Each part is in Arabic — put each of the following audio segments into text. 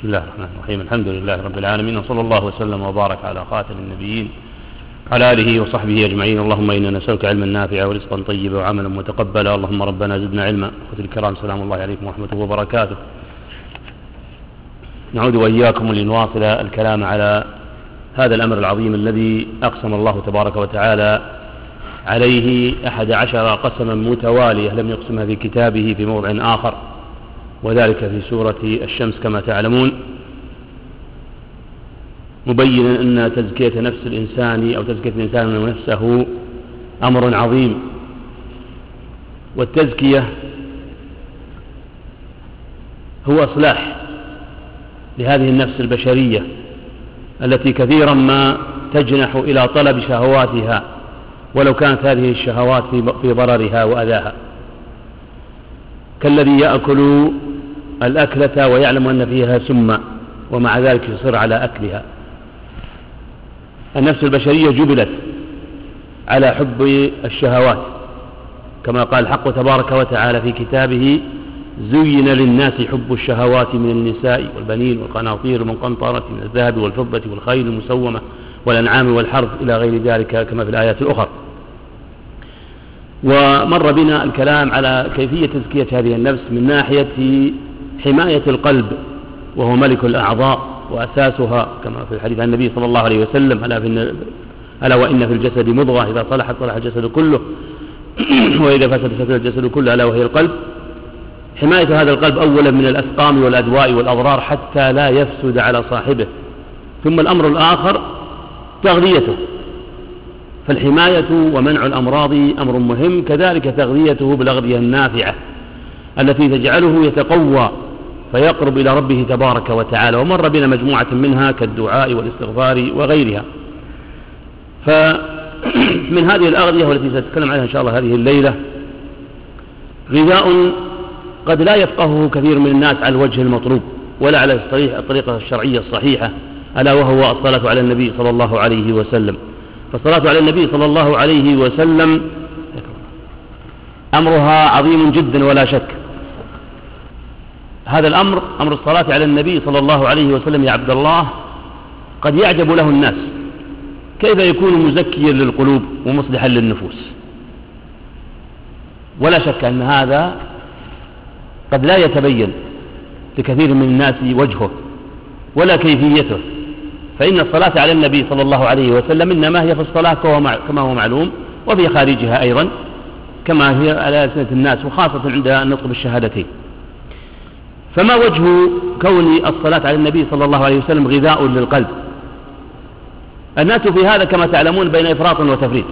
بسم الله الرحمن الرحيم. الحمد لله رب العالمين، وصلى الله وسلم وبارك على خاتم النبيين على آله وصحبه أجمعين. اللهم إنا نسألك علما نافعا ورزقا طيبا وعملا متقبلا. اللهم ربنا زدنا علما. أخوتي الكرام، سلام الله عليكم ورحمته وبركاته. نعود وإياكم لنواصل الكلام على هذا الأمر العظيم الذي أقسم الله تبارك وتعالى عليه 11 قسما متوالية لم يقسمها في كتابه في موضع آخر، وذلك في سورة الشمس كما تعلمون، مبينا أن تزكية نفس الإنسان أو تزكية الإنسان نفسه أمر عظيم. والتزكية هو إصلاح لهذه النفس البشرية التي كثيرا ما تجنح إلى طلب شهواتها، ولو كانت هذه الشهوات في ضررها وأذاها، كالذي يأكل الأكلة ويعلم أن فيها سما ومع ذلك يصر على أكلها. النفس البشرية جبلت على حب الشهوات، كما قال الحق تبارك وتعالى في كتابه: زين للناس حب الشهوات من النساء والبنين والقناطير المقنطرة من الذهب والفضة والخيل المسومة والأنعام والحرث إلى غير ذلك كما في الآيات الأخرى. ومر بنا الكلام على كيفية تزكية هذه النفس من ناحية حماية القلب، وهو ملك الأعضاء وأساسها، كما في الحديث عن النبي صلى الله عليه وسلم: ألا وإن في الجسد مضغة إذا صلحت صلح الجسد كله وإذا فسد فسد الجسد كله، ألا وهي القلب. حماية هذا القلب أولا من الأسقام والأدواء والأضرار حتى لا يفسد على صاحبه، ثم الأمر الآخر تغذيته، فالحماية ومنع الأمراض أمر مهم، كذلك تغذيته بالأغذية النافعة التي تجعله يتقوى فيقرب إلى ربه تبارك وتعالى. ومر بنا مجموعة منها كالدعاء والاستغفار وغيرها. فمن هذه الأغذية والتي سأتكلم عنها إن شاء الله هذه الليلة غذاء قد لا يفقهه كثير من الناس على الوجه المطلوب ولا على الطريقة الشرعية الصحيحة، ألا وهو الصلاة على النبي صلى الله عليه وسلم. فالصلاة على النبي صلى الله عليه وسلم أمرها عظيم جدا ولا شك. هذا الأمر، أمر الصلاة على النبي صلى الله عليه وسلم يا عبد الله، قد يعجب له الناس كيف يكون مزكيا للقلوب ومصلحا للنفوس. ولا شك أن هذا قد لا يتبين لكثير من الناس وجهه ولا كيفيته، فإن الصلاة على النبي صلى الله عليه وسلم إنما هي في الصلاة كما هو معلوم، وفي خارجها أيضا كما هي على ألسنة الناس، وخاصة عند النطق بالشهادتين. فما وجه كون الصلاة على النبي صلى الله عليه وسلم غذاء للقلب؟ الناس في هذا كما تعلمون بين إفراط وتفريط،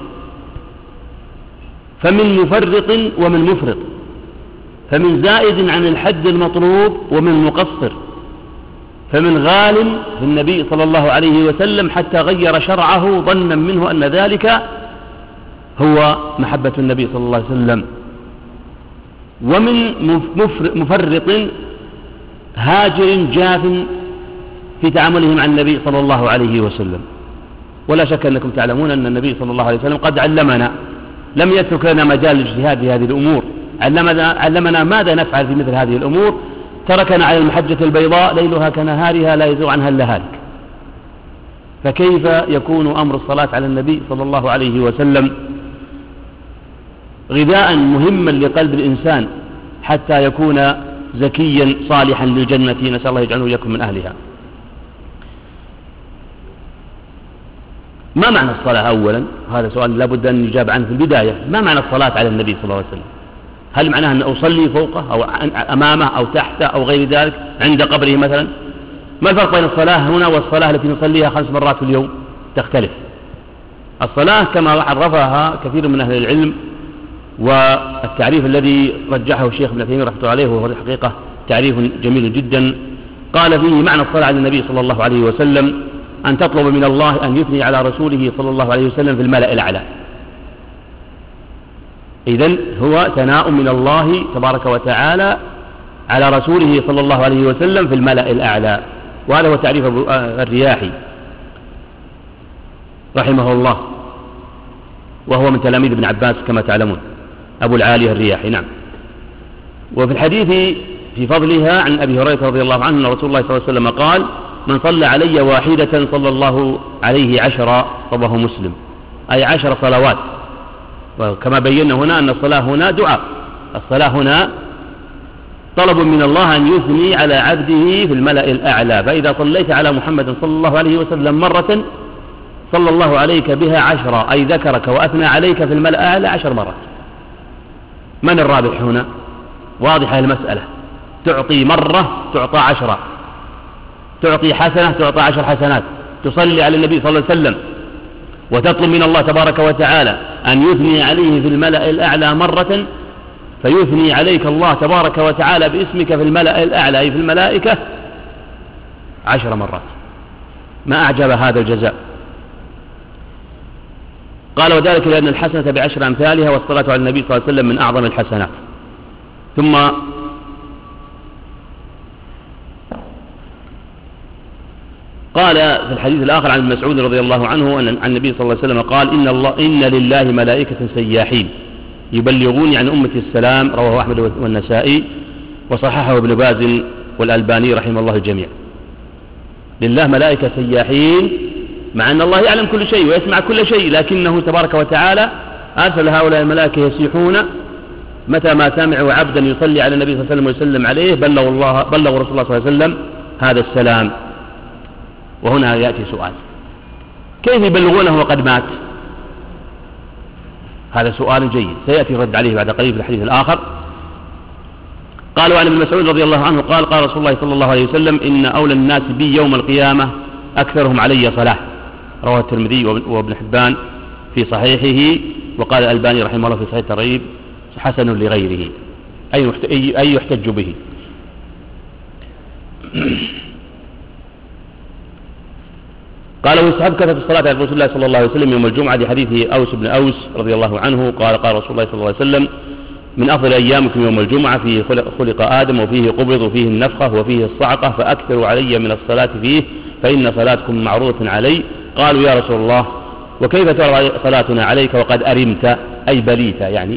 فمن مفرط ومن مفرط، فمن زائد عن الحد المطلوب ومن مقصر، فمن غال في النبي صلى الله عليه وسلم حتى غير شرعه ظنا منه أن ذلك هو محبة النبي صلى الله عليه وسلم، ومن مفرط هاجر جاف في تعامله مع النبي صلى الله عليه وسلم. ولا شك أنكم تعلمون أن النبي صلى الله عليه وسلم قد علمنا، لم يترك لنا مجال الاجتهاد في هذه الأمور، علمنا ماذا نفعل في مثل هذه الأمور، تركنا على المحجة البيضاء ليلها كنهارها لا يزوغ عنها إلا هالك. فكيف يكون أمر الصلاة على النبي صلى الله عليه وسلم غذاء مهما لقلب الإنسان حتى يكون زكيا صالحا للجنة؟ نسأل الله يجعله وإياكم من أهلها. ما معنى الصلاة أولا؟ هذا سؤال لابد أن يجاب عنه في البداية. ما معنى الصلاة على النبي صلى الله عليه وسلم؟ هل معناها أن أصلي فوقه أو أمامه أو تحته أو غير ذلك عند قبره مثلا؟ ما الفرق بين الصلاة هنا والصلاة التي نصليها 5 مرات في اليوم؟ تختلف. الصلاة كما عرفها كثير من أهل العلم، والتعريف الذي رجحه الشيخ ابن تيمية رحمه الله عليه وهو الحقيقة تعريف جميل جدا، قال فيه: معنى الصلاة على النبي صلى الله عليه وسلم أن تطلب من الله أن يثني على رسوله صلى الله عليه وسلم في الملأ الأعلى. إذن هو ثناء من الله تبارك وتعالى على رسوله صلى الله عليه وسلم في الملأ الأعلى. وهذا هو تعريف الرياحي رحمه الله، وهو من تلاميذ ابن عباس كما تعلمون، أبو العالية الرياحي. نعم. وفي الحديث في فضلها عن أبي هريرة رضي الله عنه أن رسول الله صلى الله عليه وسلم قال: من صلى علي واحدة صلى الله عليه 10. رواه مسلم، أي 10 صلوات. وكما بينا هنا أن الصلاة هنا دعاء، الصلاة هنا طلب من الله أن يثني على عبده في الملأ الأعلى. فإذا صليت على محمد صلى الله عليه وسلم مرة صلى الله عليك بها 10، أي ذكرك وأثنى عليك في الملأ الأعلى 10 مرات. من الرابح هنا؟ واضحة المسألة، تعطي مرة تعطى 10، تعطي حسنة تعطى 10 حسنات. تصلي على النبي صلى الله عليه وسلم وتطلب من الله تبارك وتعالى أن يثني عليه في الملأ الأعلى مرة، فيثني عليك الله تبارك وتعالى باسمك في الملأ الأعلى، أي في الملائكة 10 مرات. ما أعجب هذا الجزاء. قال: وذلك لأن الحسنة ب10 أمثالها، والصلاة على النبي صلى الله عليه وسلم من أعظم الحسنات. ثم قال في الحديث الآخر عن ابن مسعود رضي الله عنه أن النبي صلى الله عليه وسلم قال: إن لله ملائكة سياحين يبلغون عن أمة السلام. رواه أحمد والنسائي، وصححه ابن باز والألباني رحمه الله الجميع. لله ملائكة سياحين، مع أن الله يعلم كل شيء ويسمع كل شيء، لكنه تبارك وتعالى أرسل هؤلاء الملائكة يسيحون متى ما سمعوا عبدا يصلي على النبي صلى الله عليه وسلم ويسلم عليه بلغوا رسول الله صلى الله عليه وسلم هذا السلام. وهنا يأتي سؤال: كيف يبلغونه وقد مات؟ هذا سؤال جيد سيأتي الرد عليه بعد قليل في الحديث الآخر. قالوا عن ابن مسعود رضي الله عنه قال: قال رسول الله صلى الله عليه وسلم: إن أولى الناس بي يوم القيامة أكثرهم علي صلاة. رواه الترمذي وابن حبان في صحيحه، وقال الألباني رحمه الله في صحيح الترغيب حسن لغيره، أي يحتج به. قال: ويستحب كثرة الصلاة على رسول الله صلى الله عليه وسلم يوم الجمعة، لحديث أوس بن أوس رضي الله عنه قال: قال رسول الله صلى الله عليه وسلم: من أفضل أيامكم يوم الجمعة، فيه خلق آدم، وفيه قبض، وفيه النفخة، وفيه الصعقة، فأكثروا علي من الصلاة فيه، فإن صلاتكم معروضة علي. قالوا: يا رسول الله، وكيف ترى صلاتنا عليك وقد أرمت، أي بليت يعني؟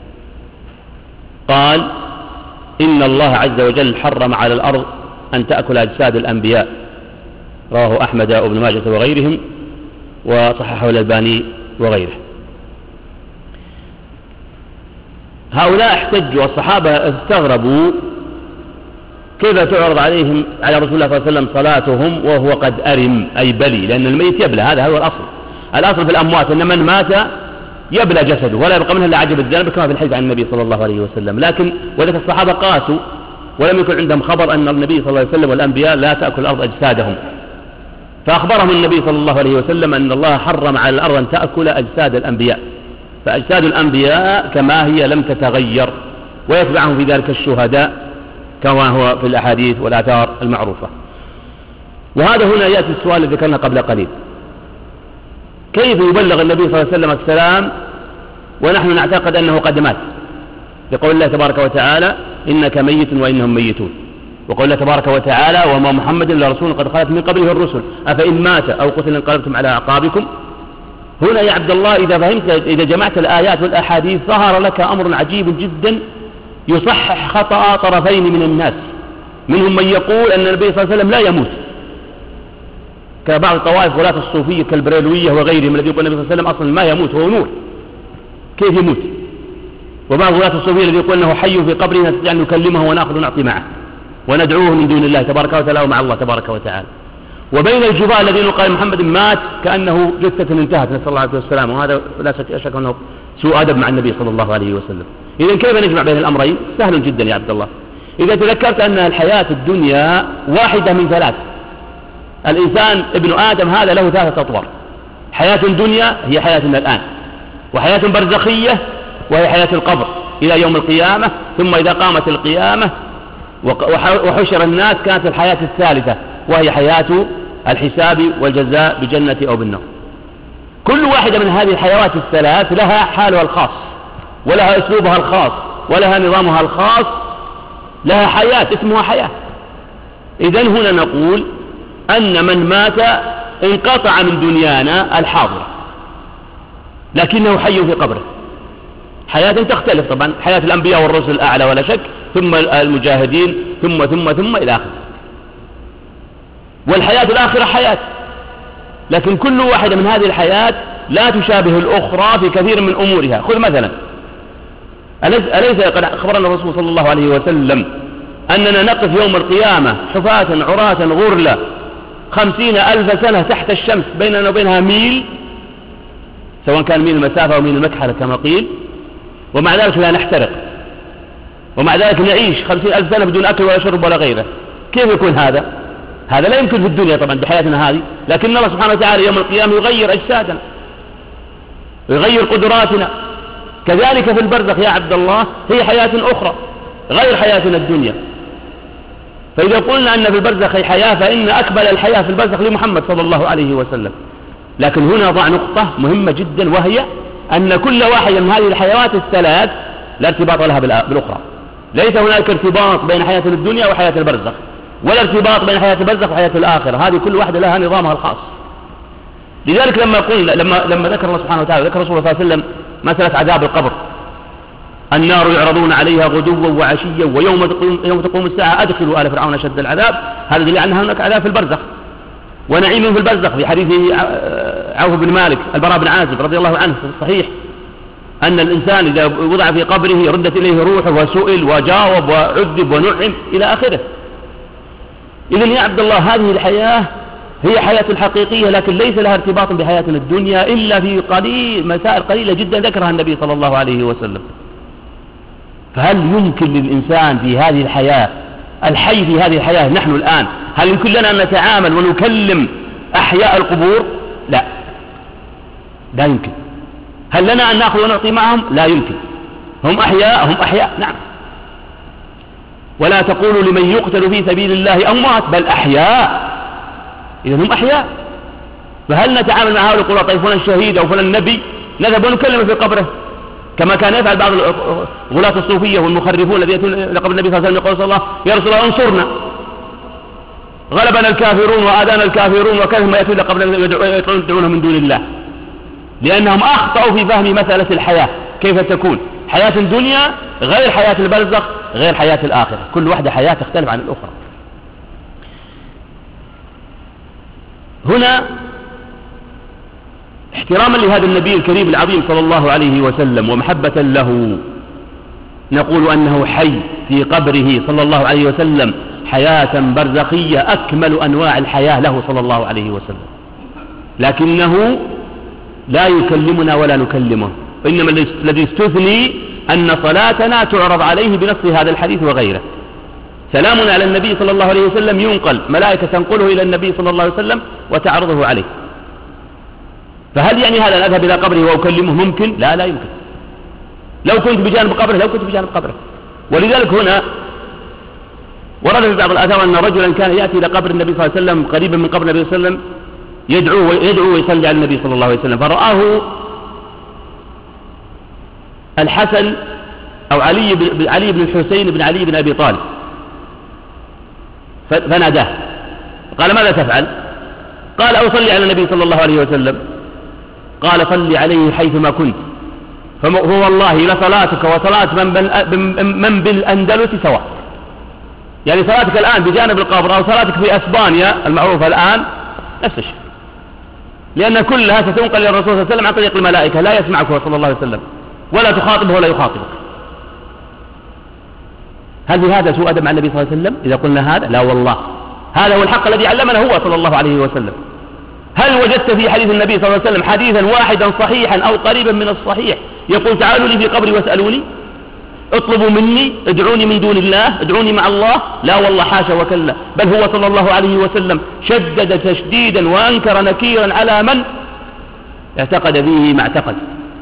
قال: إن الله عز وجل حرم على الأرض أن تأكل أجساد الأنبياء. رواه أحمد وابن ماجه وغيرهم، وصححه الألباني وغيره. هؤلاء احتجوا، الصحابة استغربوا كيف تعرض عليهم على رسول الله صلى الله عليه وسلم صلاتهم وهو قد أرم، أي بلي، لأن الميت يبلى، هذا هو الأصل في الأموات أن من مات يبلى جسده ولا يبقى منه إلا عجب الذنب، كما في الحديث عن النبي صلى الله عليه وسلم. لكن ولكن الصحابة قاسوا ولم يكن عندهم خبر أن النبي صلى الله عليه وسلم والأنبياء لا تأكل الأرض أجسادهم، فأخبرهم النبي صلى الله عليه وسلم أن الله حرم على الأرض أن تأكل أجساد الأنبياء، فأجساد الأنبياء كما هي لم تتغير، ويتبعهم في ذلك الشهداء كما هو في الأحاديث والآثار المعروفة. وهذا هنا يأتي السؤال الذي ذكرنا قبل قليل: كيف يبلغ النبي صلى الله عليه وسلم السلام ونحن نعتقد أنه قد مات؟ لقول الله تبارك وتعالى: إنك ميت وإنهم ميتون. وقول الله تبارك وتعالى: وما محمد إلا رسول قد خلت من قبله الرسل أفإن مات أو قتل انقلبتم على أعقابكم. هنا يا عبد الله إذا جمعت الآيات والأحاديث ظهر لك أمر عجيب جدا يصحح خطأ طرفين من الناس. منهم من يقول أن النبي صلى الله عليه وسلم لا يموت، كبعض الطوائف ولاة الصوفية كالبريلوية وغيرهم، الذي يقول النبي صلى الله عليه وسلم أصلا ما يموت، هو نور، كيف يموت؟ وبعض ولاة الصوفية الذي يقول أنه حي في قبره نستطيع أن نكلمه ونأخذ ونعطي معه وندعوه من دون الله تبارك وتعالى ومع الله تبارك وتعالى. وبين الجبال الذين قال محمد مات كأنه جثة انتهت، نسأل الله عليه والسلام، وهذا لا شك أنه سوء أدب مع النبي صلى الله عليه وسلم. إذن كيف نجمع بين الأمرين؟ سهل جدا يا عبد الله. إذا تذكرت أن الحياة الدنيا واحدة من ثلاث، الإنسان ابن آدم هذا له 3 أطوار: حياة دنيا هي حياتنا الآن، وحياة برزخية وهي حياة القبر إلى يوم القيامة، ثم إذا قامت القيامة وحشر الناس كانت الحياة الثالثة وهي حياة الحساب والجزاء بجنة أو بالنار. كل واحدة من هذه الحيوات الثلاث لها حالها الخاص ولها أسلوبها الخاص ولها نظامها الخاص، لها حياة اسمها حياة. إذن هنا نقول أن من مات انقطع من دنيانا الحاضرة، لكنه حي في قبره. حياة تختلف طبعا، حياة الأنبياء والرسل أعلى ولا شك، ثم المجاهدين ثم إلى آخره. والحياة الآخرة حياة، لكن كل واحدة من هذه الحياة لا تشابه الأخرى في كثير من أمورها. خذ مثلا، أليس قد أخبرنا الرسول صلى الله عليه وسلم أننا نقف يوم القيامة حفاة عراة غرلا 50,000 سنة تحت الشمس بيننا وبينها ميل، سواء كان ميل المسافة أو ميل المكحلة كما قيل، ومع ذلك لا نحترق، ومع ذلك نعيش 50,000 سنة بدون أكل ولا شرب ولا غيره. كيف يكون هذا؟ هذا لا يمكن في الدنيا طبعا بحياتنا هذه، لكن الله سبحانه وتعالى يوم القيامة يغير أجسادنا ويغير قدراتنا. كذلك في البرزخ يا عبد الله هي حياة أخرى غير حياتنا الدنيا. فإذا قلنا أن في البرزخ هي حياة، فإن أكمل الحياة في البرزخ لمحمد صلى الله عليه وسلم. لكن هنا ضع نقطة مهمة جدا، وهي أن كل واحدة من هذه الحيوات الثلاث لا ارتباط لها بالأخرى. ليس هناك ارتباط بين حياة الدنيا وحياة البرزخ، ولا ارتباط بين حياة البرزخ وحياة الآخرة. هذه كل واحدة لها نظامها الخاص. لذلك لما ذكر الله سبحانه وتعالى، ذكر رسول الله صلى الله عليه وسلم مسألة عذاب القبر: النار يعرضون عليها غدوا وعشيا ويوم تقوم الساعة أدخلوا آل فرعون أشد العذاب. هذا دليل أن هناك عذاب في البرزخ ونعيم في البرزخ. في حديث عوف بن مالك البراء بن عازب رضي الله عنه في الصحيح أن الإنسان إذا وضع في قبره ردت إليه روحه وسئل وجاوب وعذب ونعم إلى آخره. إذن يا عبد الله هذه الحياة هي حياة حقيقية، لكن ليس لها ارتباط بحياتنا الدنيا إلا في مسائل قليلة جدا ذكرها النبي صلى الله عليه وسلم. فهل يمكن للإنسان في هذه الحياة الحي في هذه الحياة نحن الآن، هل يمكن لنا أن نتعامل ونكلم أحياء القبور؟ لا يمكن. هل لنا أن نأخذ ونعطي معهم؟ لا يمكن. هم أحياء نعم. ولا تقولوا لمن يقتل في سبيل الله أموات بل أحياء. إذن هم أحياء. فهل نتعامل مع هؤلاء القراء طيب فلان شهيد أو فلان نبي نذهب ونكلم في قبره كما كان يفعل بعض غلاة الصوفية والمخرفون الذين يأتون لقبر النبي صلى الله عليه وسلم يقول صلى الله يا رسول الله انصرنا غلبنا الكافرون وآذانا الكافرون، وكانهم يأتون لقبر يدعونه من دون الله، لأنهم أخطأوا في فهم مسألة الحياة كيف تكون. حياة الدنيا غير حياة البرزخ غير حياة الآخرة، كل واحدة حياة تختلف عن الأخرى. هنا احتراما لهذا النبي الكريم العظيم صلى الله عليه وسلم ومحبة له نقول أنه حي في قبره صلى الله عليه وسلم حياة برزخية أكمل أنواع الحياة له صلى الله عليه وسلم، لكنه لا يكلمنا ولا نكلمه، وإنما الذي استثني أن صلاتنا تعرض عليه بنص هذا الحديث وغيره. سلامنا على النبي صلى الله عليه وسلم ينقل، ملائكة تنقله إلى النبي صلى الله عليه وسلم وتعرضه عليه. فهل يعني هذا أن أذهب إلى قبره وأكلمه؟ ممكن؟ لا يمكن. لو كنت بجانب قبره ولذلك هنا ورد في بعض الآثار أن رجلا كان يأتي إلى قبر النبي صلى الله عليه وسلم قريبا من قبر النبي صلى الله عليه وسلم يدعو ويصلي على النبي صلى الله عليه وسلم، فرآه الحسن أو علي بن الحسين بن علي بن أبي طالب فناداه قال ماذا تفعل؟ قال أصلي على النبي صلى الله عليه وسلم. قال صلي عليه حيثما كنت، فهو والله لصلاتك وصلاة من بالأندلس سواء. يعني صلاتك الآن بجانب القبر أو صلاتك في أسبانيا المعروفة الآن نفس الشيء، لأن كلها ستنقل إلى الرسول صلى الله عليه وسلم عن طريق الملائكة، لا يسمعك صلى الله عليه وسلم ولا تخاطبه ولا يخاطبك. هل في هذا سوء أدب مع النبي صلى الله عليه وسلم إذا قلنا هذا؟ لا والله، هذا هو الحق الذي علمنا هو صلى الله عليه وسلم. هل وجدت في حديث النبي صلى الله عليه وسلم حديثا واحدا صحيحا أو قريبا من الصحيح يقول تعالوا لي في قبري واسألوني، اطلبوا مني، ادعوني من دون الله، ادعوني مع الله؟ لا والله، حاشا وكلا، بل هو صلى الله عليه وسلم شدد تشديدا وأنكر نكيرا على من اعتقد به ما اعتقد.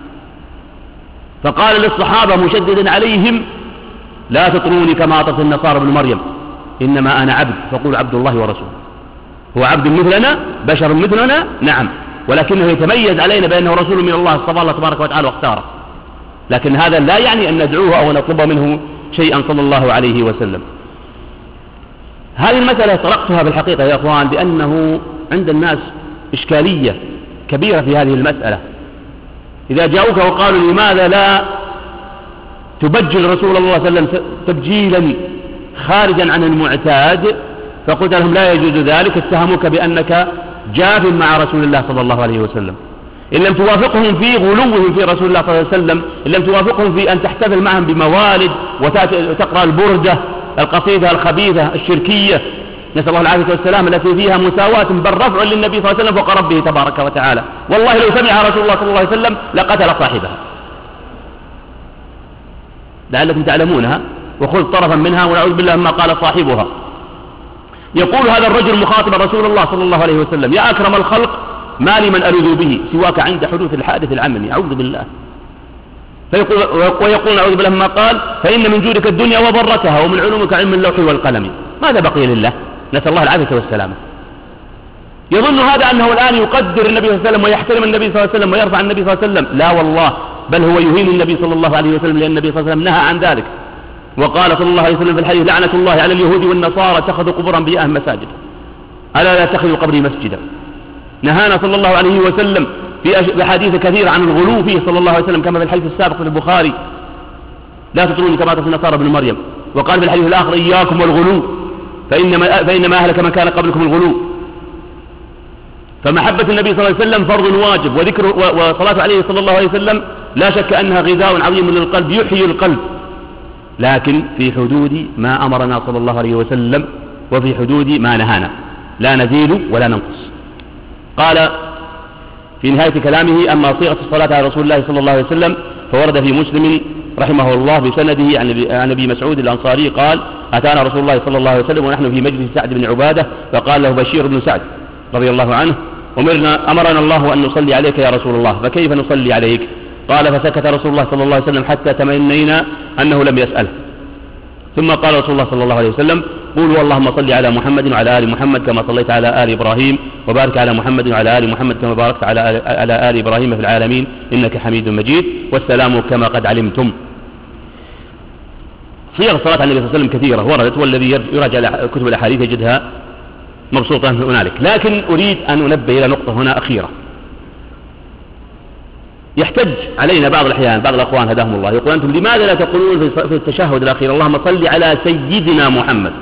فقال للصحابة مشددا عليهم لا تطروني كما أطرت النصارى ابن مريم، إنما أنا عبد فقول عبد الله ورسوله. هو عبد مثلنا، بشر مثلنا، نعم، ولكنه يتميز علينا بأنه رسول من الله اصطفاه الله تبارك وتعالى واختاره، لكن هذا لا يعني أن ندعوه أو نطلب منه شيئا صلى الله عليه وسلم. هذه المسألة طرقتها بالحقيقة يا أخوان بأنه عند الناس إشكالية كبيرة في هذه المسألة. إذا جاءوك وقالوا لماذا لا تبجل رسول الله صلى الله عليه وسلم تبجيلا خارجا عن المعتاد، فقلت لهم لا يجوز ذلك، اتهموك بأنك جاف مع رسول الله صلى الله عليه وسلم. إن لم توافقهم في غلوهم في رسول الله صلى الله عليه وسلم، إن لم توافقهم في أن تحتفل معهم بموالد وتقرأ البردة القصيدة الخبيثة الشركية، نسأل الله العافية والسلام، التي فيها مساواة بل رفع للنبي صلى الله عليه وسلم فوق ربه تبارك وتعالى، والله لو سمع رسول الله صلى الله عليه وسلم لقتل صاحبها، لعلكم تعلمونها، وخذ طرفا منها ونعوذ بالله مما قال صاحبها. يقول هذا الرجل مخاطبا رسول الله صلى الله عليه وسلم: يا أكرم الخلق، ما لي من ألوذ به سواك عند حدوث الحادث العممي، أعوذ بالله. ويقول أعوذ بالله مما قال: فإن من جودك الدنيا وضرتها ومن علومك علم اللوح والقلم. ماذا بقي لله؟ نسأل الله العافية والسلامة. يظن هذا أنه الآن يقدر النبي صلى الله عليه وسلم ويحترم النبي صلى الله عليه وسلم ويرفع النبي صلى الله عليه وسلم، لا والله، بل هو يهين النبي صلى الله عليه وسلم، لأن النبي صلى الله عليه وسلم نهى عن ذلك، وقال صلى الله عليه وسلم في الحديث: لعنة الله على اليهود والنصارى اتخذوا قبور أنبيائهم مساجد، ألا لا تتخذوا قبري مسجدا. نهانا صلى الله عليه وسلم في أحاديث كثيرة عن الغلو فيه صلى الله عليه وسلم، كما في الحديث السابق في البخاري: لا تطروني كما تطرون النصارى ابن مريم. وقال في الحديث الآخر: إياكم والغلو فإنما أهلك من كان قبلكم الغلو. فمحبة النبي صلى الله عليه وسلم فرض واجب، وذكر وصلاة عليه صلى الله عليه وسلم لا شك أنها غذاء عظيم للقلب يحيي القلب، لكن في حدود ما أمرنا صلى الله عليه وسلم وفي حدود ما نهانا، لا نزيد ولا ننقص. قال في نهاية كلامه: أما صيغة الصلاة على رسول الله صلى الله عليه وسلم فورد في مسلم رحمه الله بسنده عن أبي مسعود الأنصاري قال: أتانا رسول الله صلى الله عليه وسلم ونحن في مجلس سعد بن عبادة، فقال له بشير بن سعد رضي الله عنه: أمرنا الله أن نصلي عليك يا رسول الله، فكيف نصلي عليك؟ قال: فسكت رسول الله صلى الله عليه وسلم حتى تمنينا أنه لم يسأله، ثم قال رسول الله صلى الله عليه وسلم: قولوا اللهم صل على محمد وعلى آل محمد كما صليت على آل إبراهيم، وبارك على محمد وعلى آل محمد كما باركت على آل إبراهيم في العالمين إنك حميد مجيد، والسلام كما قد علمتم. صيغ الصلاة على النبي صلى الله عليه وسلم كثيرة وردت، والذي يراجع كتب الأحاديث يجدها مبسوطة هنالك، لكن أريد أن أنبه إلى نقطة هنا أخيرة. يحتج علينا بعض الأحيان بعض الأخوان هداهم الله، يقول: أنتم لماذا لا تقولون في التشهد الأخير اللهم صل على سيدنا محمد؟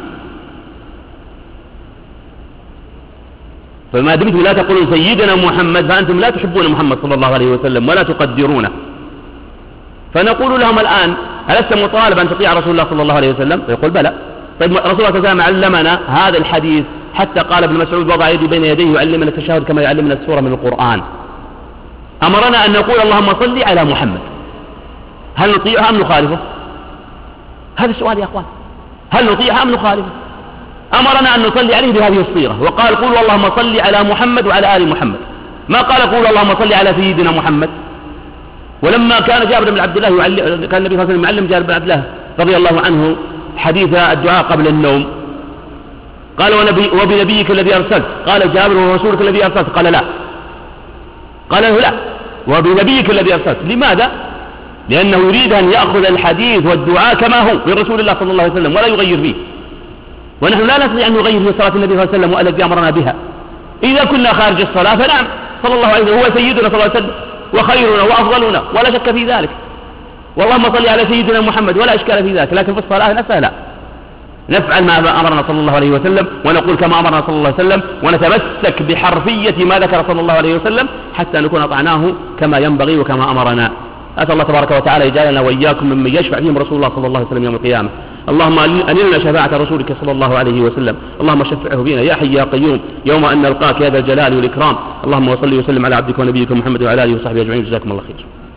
فما دمتم لا تقولون سيدنا محمد فأنتم لا تحبون محمد صلى الله عليه وسلم ولا تقدرونه. فنقول لهم الآن: ألست مطالب أن تطيع رسول الله صلى الله عليه وسلم؟ يقول: بلى. طيب رسول الله صلى الله عليه وسلم علمنا هذا الحديث، حتى قال ابن مسعود: وضع يدي بين يديه يعلمنا التشهد كما يعلمنا السورة من القرآن. أمرنا أن نقول اللهم صل على محمد، هل نطيعه أم نخالفه؟ هذا السؤال يا أخوان، هل نطيعه أم نخالفه؟ أمرنا أن نصلي عليه بهذه الصيغة، وقال: قولوا اللهم صل على محمد وعلى آل محمد، ما قال قولوا اللهم صل على سيدنا محمد. ولما كان جابر بن عبد الله كان النبي صلى الله عليه وسلم يعلم جابر بن عبد الله رضي الله عنه حديث الدعاء قبل النوم، قال: وبنبيك الذي أرسلت، قال جابر: ورسولك الذي أرسلت، قال: لا، قال له: لا، وبنبيك الذي أرسلت. لماذا؟ لأنه يريد أن يأخذ الحديث والدعاء كما هو من رسول الله صلى الله عليه وسلم ولا يغير فيه، ونحن لا نستطيع أن نغير في صلاة النبي صلى الله عليه وسلم والتي أمرنا بها. إذا كنا خارج الصلاة فنعم، صلى الله عليه وسلم هو سيدنا صلى الله عليه وسلم وخيرنا وأفضلنا ولا شك في ذلك، واللهم صل على سيدنا محمد ولا إشكال في ذلك، لكن في الصلاة نفسها لا، نفعل ما أمرنا صلى الله عليه وسلم ونقول كما أمرنا صلى الله عليه وسلم ونتمسك بحرفية ما ذكر صلى الله عليه وسلم حتى نكون أطعناه كما ينبغي وكما أمرنا. أسأل الله تبارك وتعالى يجعلنا وإياكم ممن يشفع فيهم رسول الله صلى الله عليه وسلم يوم القيامة. اللهم أنلنا شفاعة رسولك صلى الله عليه وسلم، اللهم شفعه فينا يا حي يا قيوم يوم أن نلقاك يا ذا الجلال والإكرام. اللهم وصل وسلم على عبدك ونبيك محمد وعلى آله وصحبه أجمعين، جزاكم الله خير.